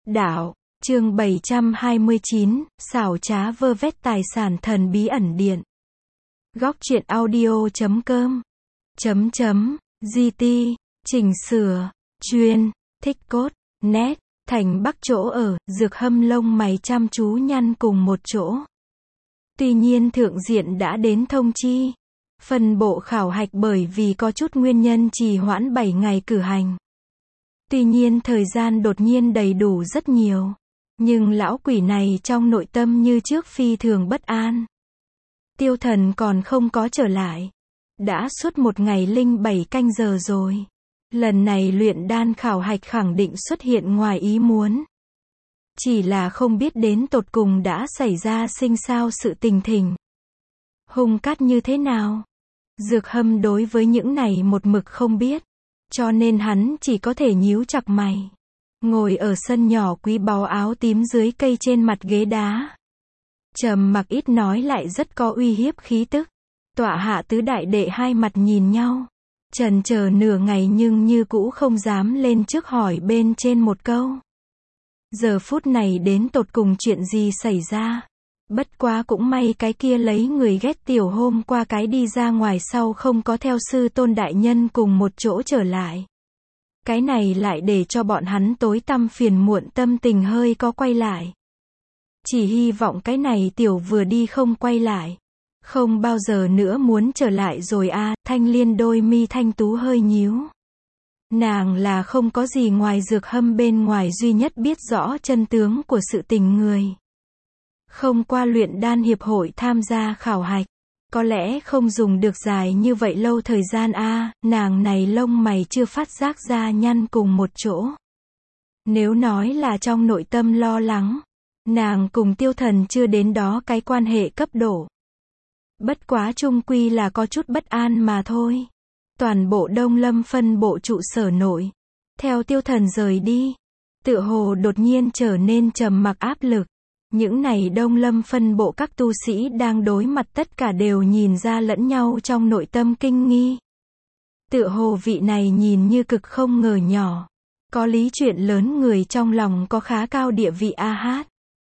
Đạo, chương 729, xảo trá vơ vét tài sản thần bí ẩn điện. Góc truyện audio.com GT, chỉnh sửa, chuyên, thích cốt, nét, thành Bắc chỗ ở, Dược Hâm lông mày chăm chú nhăn cùng một chỗ. Tuy nhiên thượng diện đã đến thông chi. Phân bộ khảo hạch bởi vì có chút nguyên nhân trì hoãn 7 ngày cử hành. Tuy nhiên thời gian đột nhiên đầy đủ rất nhiều. Nhưng lão quỷ này trong nội tâm như trước phi thường bất an. Tiêu Thần còn không có trở lại. Đã suốt 1 ngày 07 canh giờ rồi. Lần này luyện đan khảo hạch khẳng định xuất hiện ngoài ý muốn. Chỉ là không biết đến tột cùng đã xảy ra sinh sao sự tình thỉnh. Hung cát như thế nào? Dược Hâm đối với những này một mực không biết. Cho nên hắn chỉ có thể nhíu chặt mày. Ngồi ở sân nhỏ quý báu áo tím dưới cây trên mặt ghế đá. Trầm mặc ít nói lại rất có uy hiếp khí tức. Tọa hạ tứ đại đệ hai mặt nhìn nhau. Chần chờ nửa ngày nhưng như cũ không dám lên trước hỏi bên trên một câu. Giờ phút này đến tột cùng chuyện gì xảy ra? Bất quá cũng may cái kia lấy người ghét tiểu hôm qua cái đi ra ngoài sau không có theo sư tôn đại nhân cùng một chỗ trở lại. Cái này lại để cho bọn hắn tối tăm phiền muộn tâm tình hơi có quay lại. Chỉ hy vọng cái này tiểu vừa đi không quay lại. Không bao giờ nữa muốn trở lại rồi a. Thanh Liên đôi mi thanh tú hơi nhíu. Nàng là không có gì ngoài Dược Hâm bên ngoài duy nhất biết rõ chân tướng của sự tình người. Không qua luyện đan hiệp hội tham gia khảo hạch. Có lẽ không dùng được dài như vậy lâu thời gian a. Nàng này lông mày chưa phát giác ra nhăn cùng một chỗ. Nếu nói là trong nội tâm lo lắng, nàng cùng Tiêu Thần chưa đến đó cái quan hệ cấp độ. Bất quá chung quy là có chút bất an mà thôi. Toàn bộ Đông Lâm phân bộ trụ sở nội. Theo Tiêu Thần rời đi, tựa hồ đột nhiên trở nên trầm mặc áp lực. Những này Đông Lâm phân bộ các tu sĩ đang đối mặt tất cả đều nhìn ra lẫn nhau trong nội tâm kinh nghi. Tựa hồ vị này nhìn như cực không ngờ nhỏ. Có lý chuyện lớn người trong lòng có khá cao địa vị a hát.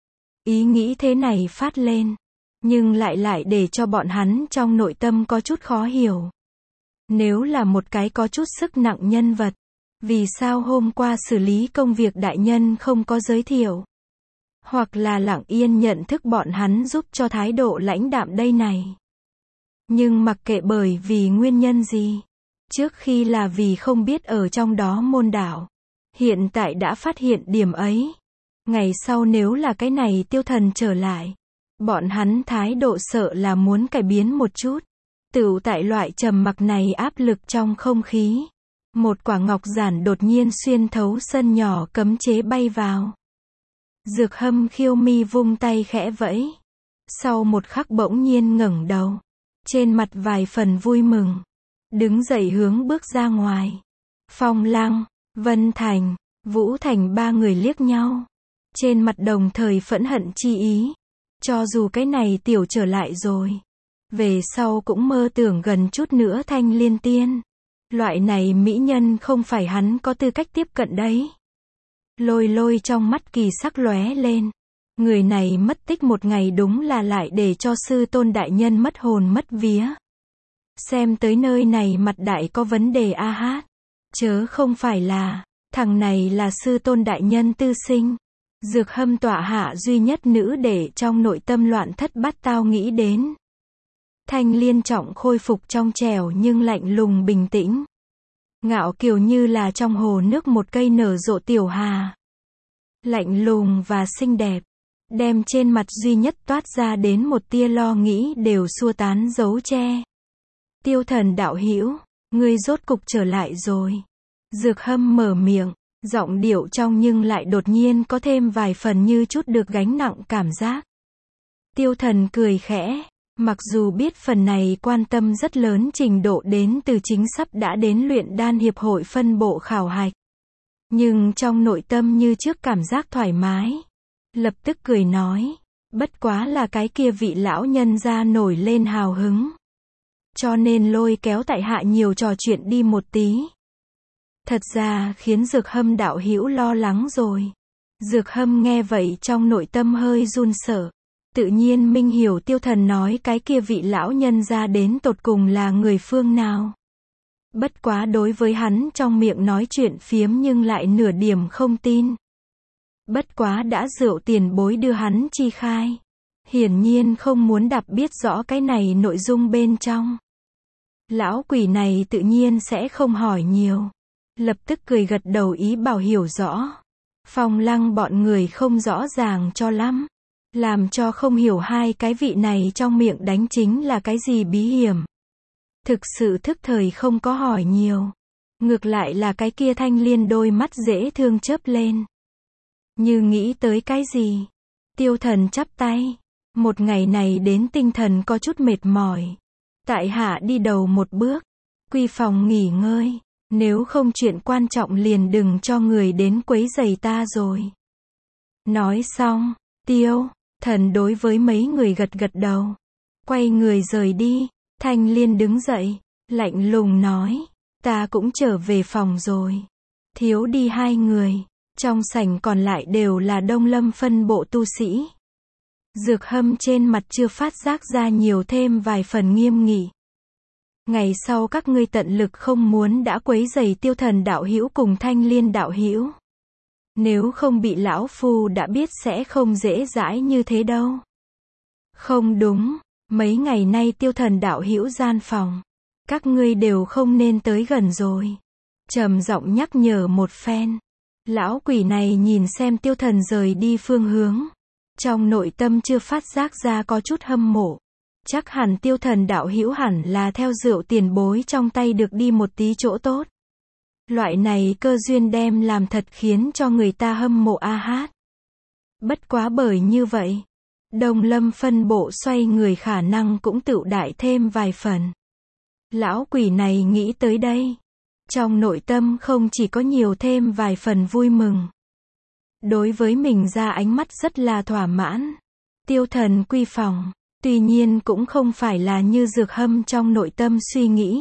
Ý nghĩ thế này phát lên. Nhưng lại để cho bọn hắn trong nội tâm có chút khó hiểu. Nếu là một cái có chút sức nặng nhân vật. Vì sao hôm qua xử lý công việc đại nhân không có giới thiệu? Hoặc là lặng yên nhận thức bọn hắn giúp cho thái độ lãnh đạm đây này. Nhưng mặc kệ bởi vì nguyên nhân gì. Trước khi là vì không biết ở trong đó môn đạo. Hiện tại đã phát hiện điểm ấy. Ngày sau nếu là cái này Tiêu Thần trở lại. Bọn hắn thái độ sợ là muốn cải biến một chút. Tựu tại loại trầm mặc này áp lực trong không khí. Một quả ngọc giản đột nhiên xuyên thấu sân nhỏ cấm chế bay vào. Dược Hâm khiêu mi vung tay khẽ vẫy. Sau một khắc bỗng nhiên ngẩng đầu. Trên mặt vài phần vui mừng. Đứng dậy hướng bước ra ngoài. Phong Lăng, Vân Thành, Vũ Thành ba người liếc nhau. Trên mặt đồng thời phẫn hận chi ý. Cho dù cái này tiểu trở lại rồi. Về sau cũng mơ tưởng gần chút nữa Thanh Liên tiên. Loại này mỹ nhân không phải hắn có tư cách tiếp cận đấy. Lôi trong mắt kỳ sắc lóe lên. Người này mất tích 1 ngày đúng là lại để cho sư tôn đại nhân mất hồn mất vía. Xem tới nơi này mặt đại có vấn đề a hát. Chớ không phải là, thằng này là sư tôn đại nhân tư sinh. Dược Hâm tọa hạ duy nhất nữ để trong nội tâm loạn thất bát tao nghĩ đến. Thanh Liên trọng khôi phục trong trẻo nhưng lạnh lùng bình tĩnh. Ngạo kiều như là trong hồ nước một cây nở rộ tiểu hà. Lạnh lùng và xinh đẹp. Đem trên mặt duy nhất toát ra đến một tia lo nghĩ đều xua tán dấu che. Tiêu Thần đạo hữu, ngươi rốt cục trở lại rồi. Dược Hâm mở miệng. Giọng điệu trong nhưng lại đột nhiên có thêm vài phần như chút được gánh nặng cảm giác. Tiêu Thần cười khẽ. Mặc dù biết phần này quan tâm rất lớn trình độ đến từ chính sắp đã đến luyện đan hiệp hội phân bộ khảo hạch. Nhưng trong nội tâm như trước cảm giác thoải mái. Lập tức cười nói. Bất quá là cái kia vị lão nhân ra nổi lên hào hứng. Cho nên lôi kéo tại hạ nhiều trò chuyện đi một tí. Thật ra khiến Dược Hâm đạo hữu lo lắng rồi. Dược Hâm nghe vậy trong nội tâm hơi run sợ. Tự nhiên minh hiểu Tiêu Thần nói cái kia vị lão nhân ra đến tột cùng là người phương nào. Bất quá đối với hắn trong miệng nói chuyện phiếm nhưng lại nửa điểm không tin. Bất quá đã rượu tiền bối đưa hắn chi khai. Hiển nhiên không muốn đạp biết rõ cái này nội dung bên trong. Lão quỷ này tự nhiên sẽ không hỏi nhiều. Lập tức cười gật đầu ý bảo hiểu rõ. Phong Lăng bọn người không rõ ràng cho lắm. Làm cho không hiểu hai cái vị này trong miệng đánh chính là cái gì bí hiểm. Thực sự thức thời không có hỏi nhiều. Ngược lại là cái kia Thanh Liên đôi mắt dễ thương chớp lên. Như nghĩ tới cái gì. Tiêu Thần chắp tay. Một ngày này đến tinh thần có chút mệt mỏi. Tại hạ đi đầu một bước. Quy phòng nghỉ ngơi. Nếu không chuyện quan trọng liền đừng cho người đến quấy rầy ta rồi. Nói xong, Tiêu Thần đối với mấy người gật gật đầu. Quay người rời đi. Thanh Liên đứng dậy. Lạnh lùng nói. Ta cũng trở về phòng rồi. Thiếu đi hai người. Trong sảnh còn lại đều là Đông Lâm phân bộ tu sĩ. Dược Hâm trên mặt chưa phát giác ra nhiều thêm vài phần nghiêm nghị. Ngày sau các ngươi tận lực không muốn đã quấy rầy Tiêu Thần đạo hữu cùng Thanh Liên đạo hữu. Nếu không bị lão phu đã biết sẽ không dễ dãi như thế đâu. Không đúng, mấy ngày nay Tiêu Thần đạo hữu gian phòng, các ngươi đều không nên tới gần rồi. Trầm giọng nhắc nhở một phen. Lão quỷ này nhìn xem Tiêu Thần rời đi phương hướng. Trong nội tâm chưa phát giác ra có chút hâm mộ. Chắc hẳn Tiêu Thần đạo hữu hẳn là theo rượu tiền bối trong tay được đi một tí chỗ tốt. Loại này cơ duyên đem làm thật khiến cho người ta hâm mộ a hát. Bất quá bởi như vậy, Đông Lâm phân bộ xoay người khả năng cũng tựu đại thêm vài phần. Lão quỷ này nghĩ tới đây. Trong nội tâm không chỉ có nhiều thêm vài phần vui mừng. Đối với mình ra ánh mắt rất là thỏa mãn. Tiêu Thần quy phòng. Tuy nhiên cũng không phải là như Dược Hâm trong nội tâm suy nghĩ.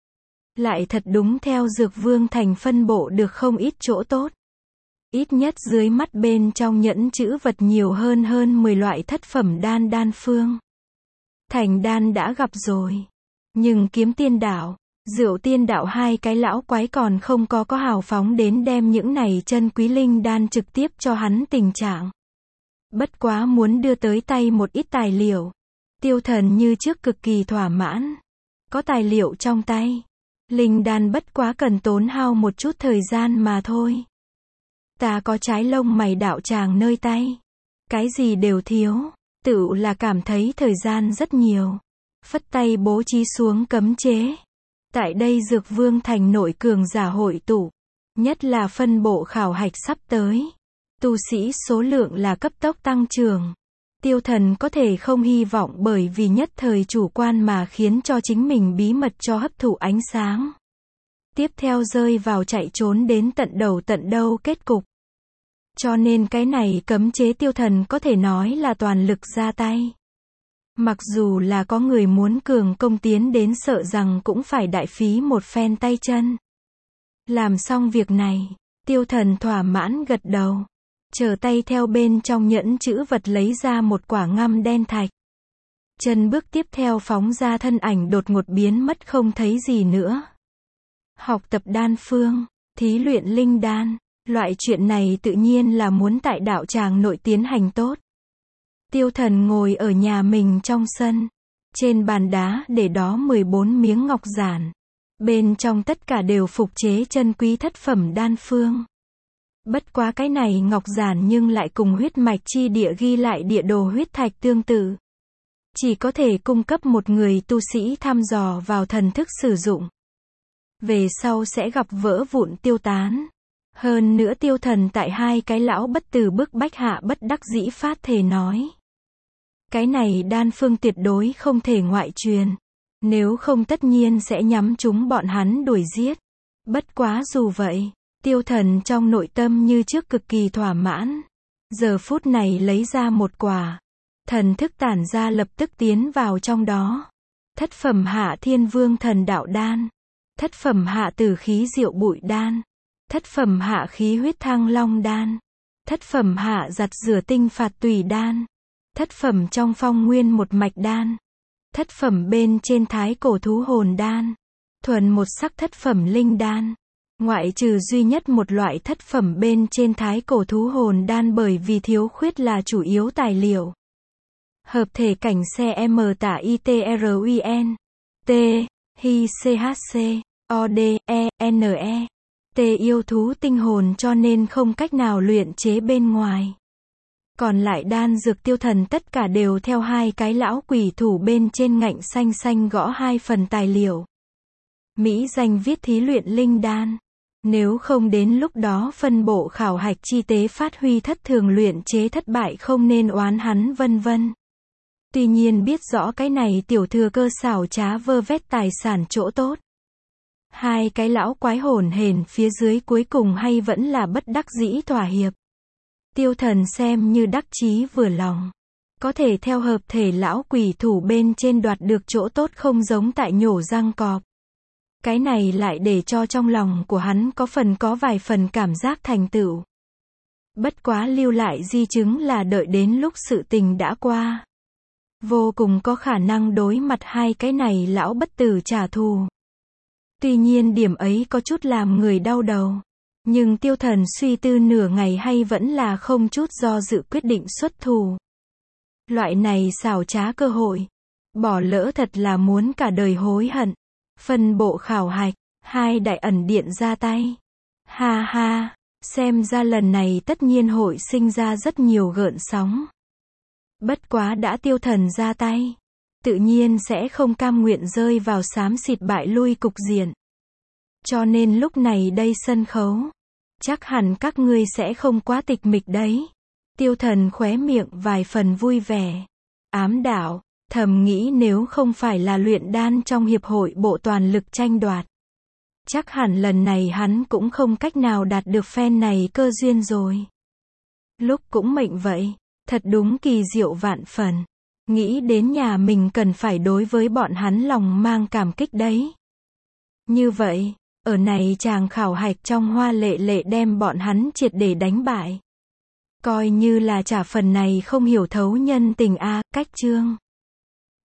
Lại thật đúng theo Dược Vương Thành phân bộ được không ít chỗ tốt. Ít nhất dưới mắt bên trong nhẫn chữ vật nhiều hơn 10 loại thất phẩm đan phương. Thành đan đã gặp rồi. Nhưng Kiếm Tiên Đạo, Rượu Tiên Đạo hai cái lão quái còn không có hào phóng đến đem những này chân quý linh đan trực tiếp cho hắn tình trạng. Bất quá muốn đưa tới tay một ít tài liệu. Tiêu Thần như trước cực kỳ thỏa mãn. Có tài liệu trong tay. Linh đan bất quá cần tốn hao một chút thời gian mà thôi. Ta có trái lông mày đạo tràng nơi tay. Cái gì đều thiếu. Tự là cảm thấy thời gian rất nhiều. Phất tay bố trí xuống cấm chế. Tại đây Dược Vương Thành nội cường giả hội tụ. Nhất là phân bộ khảo hạch sắp tới. Tu sĩ số lượng là cấp tốc tăng trưởng. Tiêu Thần có thể không hy vọng bởi vì nhất thời chủ quan mà khiến cho chính mình bí mật cho hấp thụ ánh sáng. Tiếp theo rơi vào chạy trốn đến tận đầu tận đâu kết cục. Cho nên cái này cấm chế Tiêu Thần có thể nói là toàn lực ra tay. Mặc dù là có người muốn cường công tiến đến sợ rằng cũng phải đại phí một phen tay chân. Làm xong việc này, Tiêu Thần thỏa mãn gật đầu. Trở tay theo bên trong nhẫn chữ vật lấy ra một quả ngăm đen thạch. Chân bước tiếp theo phóng ra thân ảnh đột ngột biến mất không thấy gì nữa. Học tập đan phương, thí luyện linh đan, loại chuyện này tự nhiên là muốn tại đạo tràng nội tiến hành tốt. Tiêu Thần ngồi ở nhà mình trong sân. Trên bàn đá để đó 14 miếng ngọc giản. Bên trong tất cả đều phục chế chân quý thất phẩm đan phương. Bất quá cái này ngọc giản nhưng lại cùng huyết mạch chi địa ghi lại địa đồ huyết thạch tương tự. Chỉ có thể cung cấp một người tu sĩ thăm dò vào thần thức sử dụng. Về sau sẽ gặp vỡ vụn tiêu tán. Hơn nữa Tiêu Thần tại hai cái lão bất tử bức bách hạ bất đắc dĩ phát thề nói. Cái này đan phương tuyệt đối không thể ngoại truyền. Nếu không tất nhiên sẽ nhắm chúng bọn hắn đuổi giết. Bất quá dù vậy, Tiêu Thần trong nội tâm như trước cực kỳ thỏa mãn. Giờ phút này lấy ra một quả. Thần thức tản ra lập tức tiến vào trong đó. Thất phẩm hạ thiên vương thần đạo đan. Thất phẩm hạ tử khí diệu bụi đan. Thất phẩm hạ khí huyết thăng long đan. Thất phẩm hạ giặt rửa tinh phạt tùy đan. Thất phẩm trong phong nguyên một mạch đan. Thất phẩm bên trên thái cổ thú hồn đan. Thuần một sắc thất phẩm linh đan. Ngoại trừ duy nhất một loại thất phẩm bên trên thái cổ thú hồn đan bởi vì thiếu khuyết là chủ yếu tài liệu. Hợp thể cảnh xe M tả ITRUN. T. Hi CHC. OD. E. NE. T yêu thú tinh hồn cho nên không cách nào luyện chế bên ngoài. Còn lại đan dược Tiêu Thần tất cả đều theo hai cái lão quỷ thủ bên trên ngạnh xanh xanh gõ hai phần tài liệu. Mỹ danh viết thí luyện linh đan. Nếu không đến lúc đó phân bộ khảo hạch chi tế phát huy thất thường luyện chế thất bại không nên oán hắn vân vân. Tuy nhiên biết rõ cái này tiểu thừa cơ xảo trá vơ vét tài sản chỗ tốt. Hai cái lão quái hồn hển phía dưới cuối cùng hay vẫn là bất đắc dĩ thỏa hiệp. Tiêu Thần xem như đắc chí vừa lòng. Có thể theo hợp thể lão quỷ thủ bên trên đoạt được chỗ tốt không giống tại nhổ răng cọp. Cái này lại để cho trong lòng của hắn có vài phần cảm giác thành tựu. Bất quá lưu lại di chứng là đợi đến lúc sự tình đã qua. Vô cùng có khả năng đối mặt hai cái này lão bất tử trả thù. Tuy nhiên điểm ấy có chút làm người đau đầu. Nhưng Tiêu Thần suy tư nửa ngày hay vẫn là không chút do dự quyết định xuất thủ. Loại này xảo trá cơ hội. Bỏ lỡ thật là muốn cả đời hối hận. Phân bộ khảo hạch. Hai đại ẩn điện ra tay. Ha ha. Xem ra lần này tất nhiên hội sinh ra rất nhiều gợn sóng. Bất quá đã Tiêu Thần ra tay. Tự nhiên sẽ không cam nguyện rơi vào xám xịt bại lui cục diện. Cho nên lúc này đây sân khấu. Chắc hẳn các ngươi sẽ không quá tịch mịch đấy. Tiêu Thần khóe miệng vài phần vui vẻ. Ám đạo, thầm nghĩ nếu không phải là luyện đan trong hiệp hội bộ toàn lực tranh đoạt. Chắc hẳn lần này hắn cũng không cách nào đạt được phen này cơ duyên rồi. Lúc cũng mệnh vậy, thật đúng kỳ diệu vạn phần. Nghĩ đến nhà mình cần phải đối với bọn hắn lòng mang cảm kích đấy. Như vậy, ở này chàng khảo hạch trong hoa lệ lệ đem bọn hắn triệt để đánh bại. Coi như là trả phần này không hiểu thấu nhân tình a, cách chương.